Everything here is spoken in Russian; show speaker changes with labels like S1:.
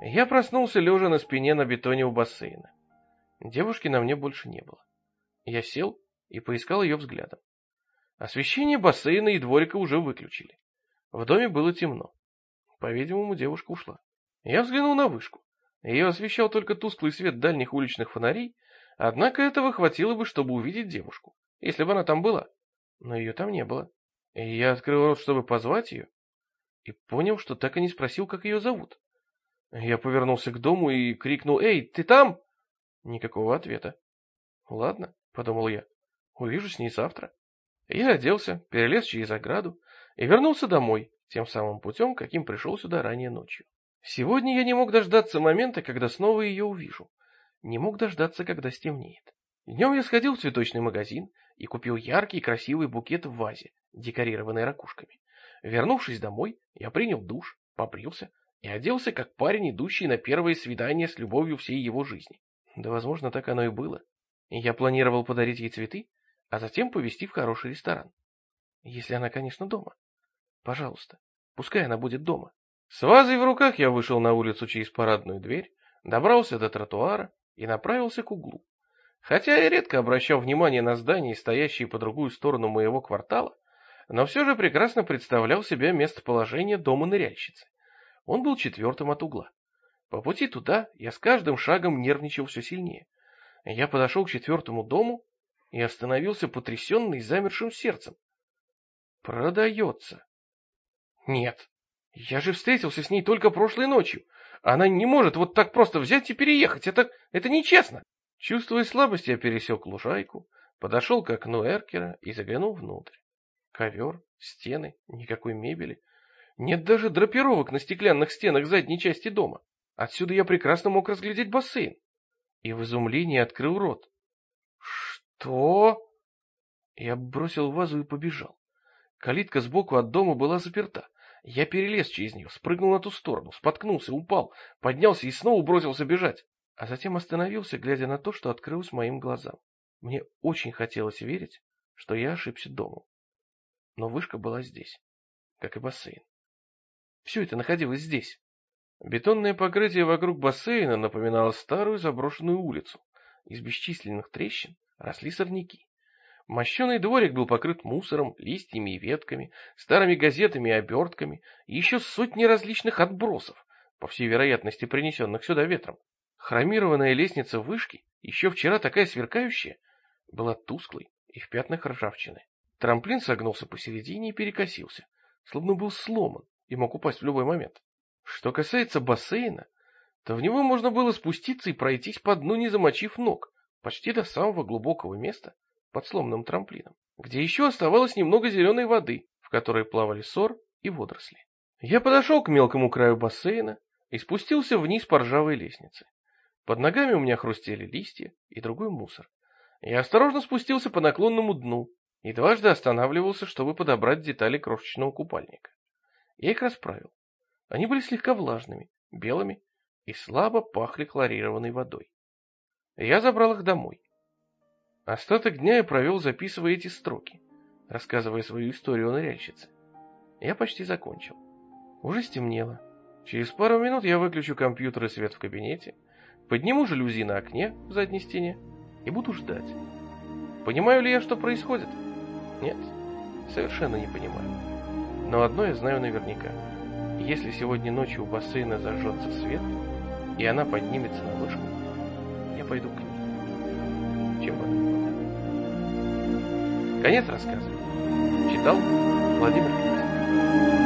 S1: Я проснулся лежа на спине на бетоне у бассейна. Девушки на мне больше не было. Я сел и поискал ее взглядом. Освещение бассейна и дворика уже выключили. В доме было темно. По-видимому, девушка ушла. Я взглянул на вышку. Ее освещал только тусклый свет дальних уличных фонарей, однако этого хватило бы, чтобы увидеть девушку, если бы она там была. Но ее там не было. И я открыл рот, чтобы позвать ее, и понял, что так и не спросил, как ее зовут. Я повернулся к дому и крикнул: «Эй, ты там?» Никакого ответа. «Ладно», — подумал я, — «увижу с ней завтра». Я оделся, перелез через ограду и вернулся домой, тем самым путем, каким пришел сюда ранее ночью. Сегодня я не мог дождаться момента, когда снова ее увижу. Не мог дождаться, когда стемнеет. Днем я сходил в цветочный магазин и купил яркий красивый букет в вазе, декорированный ракушками. Вернувшись домой, я принял душ, побрился и оделся как парень, идущий на первое свидание с любовью всей его жизни. Да, возможно, так оно и было. Я планировал подарить ей цветы, а затем повезти в хороший ресторан. Если она, конечно, дома. Пожалуйста, пускай она будет дома. С вазой в руках я вышел на улицу через парадную дверь, добрался до тротуара и направился к углу. Хотя я редко обращал внимание на здания, стоящие по другую сторону моего квартала, но все же прекрасно представлял себе местоположение дома ныряльщицы. Он был 4-м от угла. По пути туда я с каждым шагом нервничал все сильнее. Я подошел к 4-му дому и остановился потрясенный замершим сердцем. Продается. Нет, я же встретился с ней только прошлой ночью. Она не может вот так просто взять и переехать. Это нечестно. Чувствуя слабость, я пересек лужайку, подошел к окну эркера и заглянул внутрь. Ковер, стены, никакой мебели. Нет даже драпировок на стеклянных стенах задней части дома. Отсюда я прекрасно мог разглядеть бассейн. И в изумлении открыл рот. Что? Я бросил вазу и побежал. Калитка сбоку от дома была заперта. Я перелез через нее, спрыгнул на ту сторону, споткнулся, упал, поднялся и снова бросился бежать. А затем остановился, глядя на то, что открылось моим глазам. Мне очень хотелось верить, что я ошибся домом. Но вышка была здесь, как и бассейн. Все это находилось здесь. Бетонное покрытие вокруг бассейна напоминало старую заброшенную улицу. Из бесчисленных трещин росли сорняки. Мощеный дворик был покрыт мусором, листьями и ветками, старыми газетами и обертками, и еще сотни различных отбросов, по всей вероятности принесенных сюда ветром. Хромированная лестница вышки, еще вчера такая сверкающая, была тусклой и в пятнах ржавчины. Трамплин согнулся посередине и перекосился, словно был сломан и мог упасть в любой момент. Что касается бассейна, то в него можно было спуститься и пройтись по дну, не замочив ног, почти до самого глубокого места под сломанным трамплином, где еще оставалось немного зеленой воды, в которой плавали сор и водоросли. Я подошел к мелкому краю бассейна и спустился вниз по ржавой лестнице. Под ногами у меня хрустели листья и другой мусор. Я осторожно спустился по наклонному дну и дважды останавливался, чтобы подобрать детали крошечного купальника. Я их расправил. Они были слегка влажными, белыми и слабо пахли хлорированной водой. Я забрал их домой. Остаток дня я провел, записывая эти строки, рассказывая свою историю о ныряльщице. Я почти закончил. Уже стемнело. Через пару минут я выключу компьютер и свет в кабинете, подниму жалюзи на окне в задней стене и буду ждать. Понимаю ли я, что происходит? Нет, совершенно не понимаю. Но одно я знаю наверняка. Если сегодня ночью у бассейна зажжется свет, и она поднимется на вышку, я пойду к ней. Чем бы она ни была. Конец рассказа. Читал Владимир Лебедев.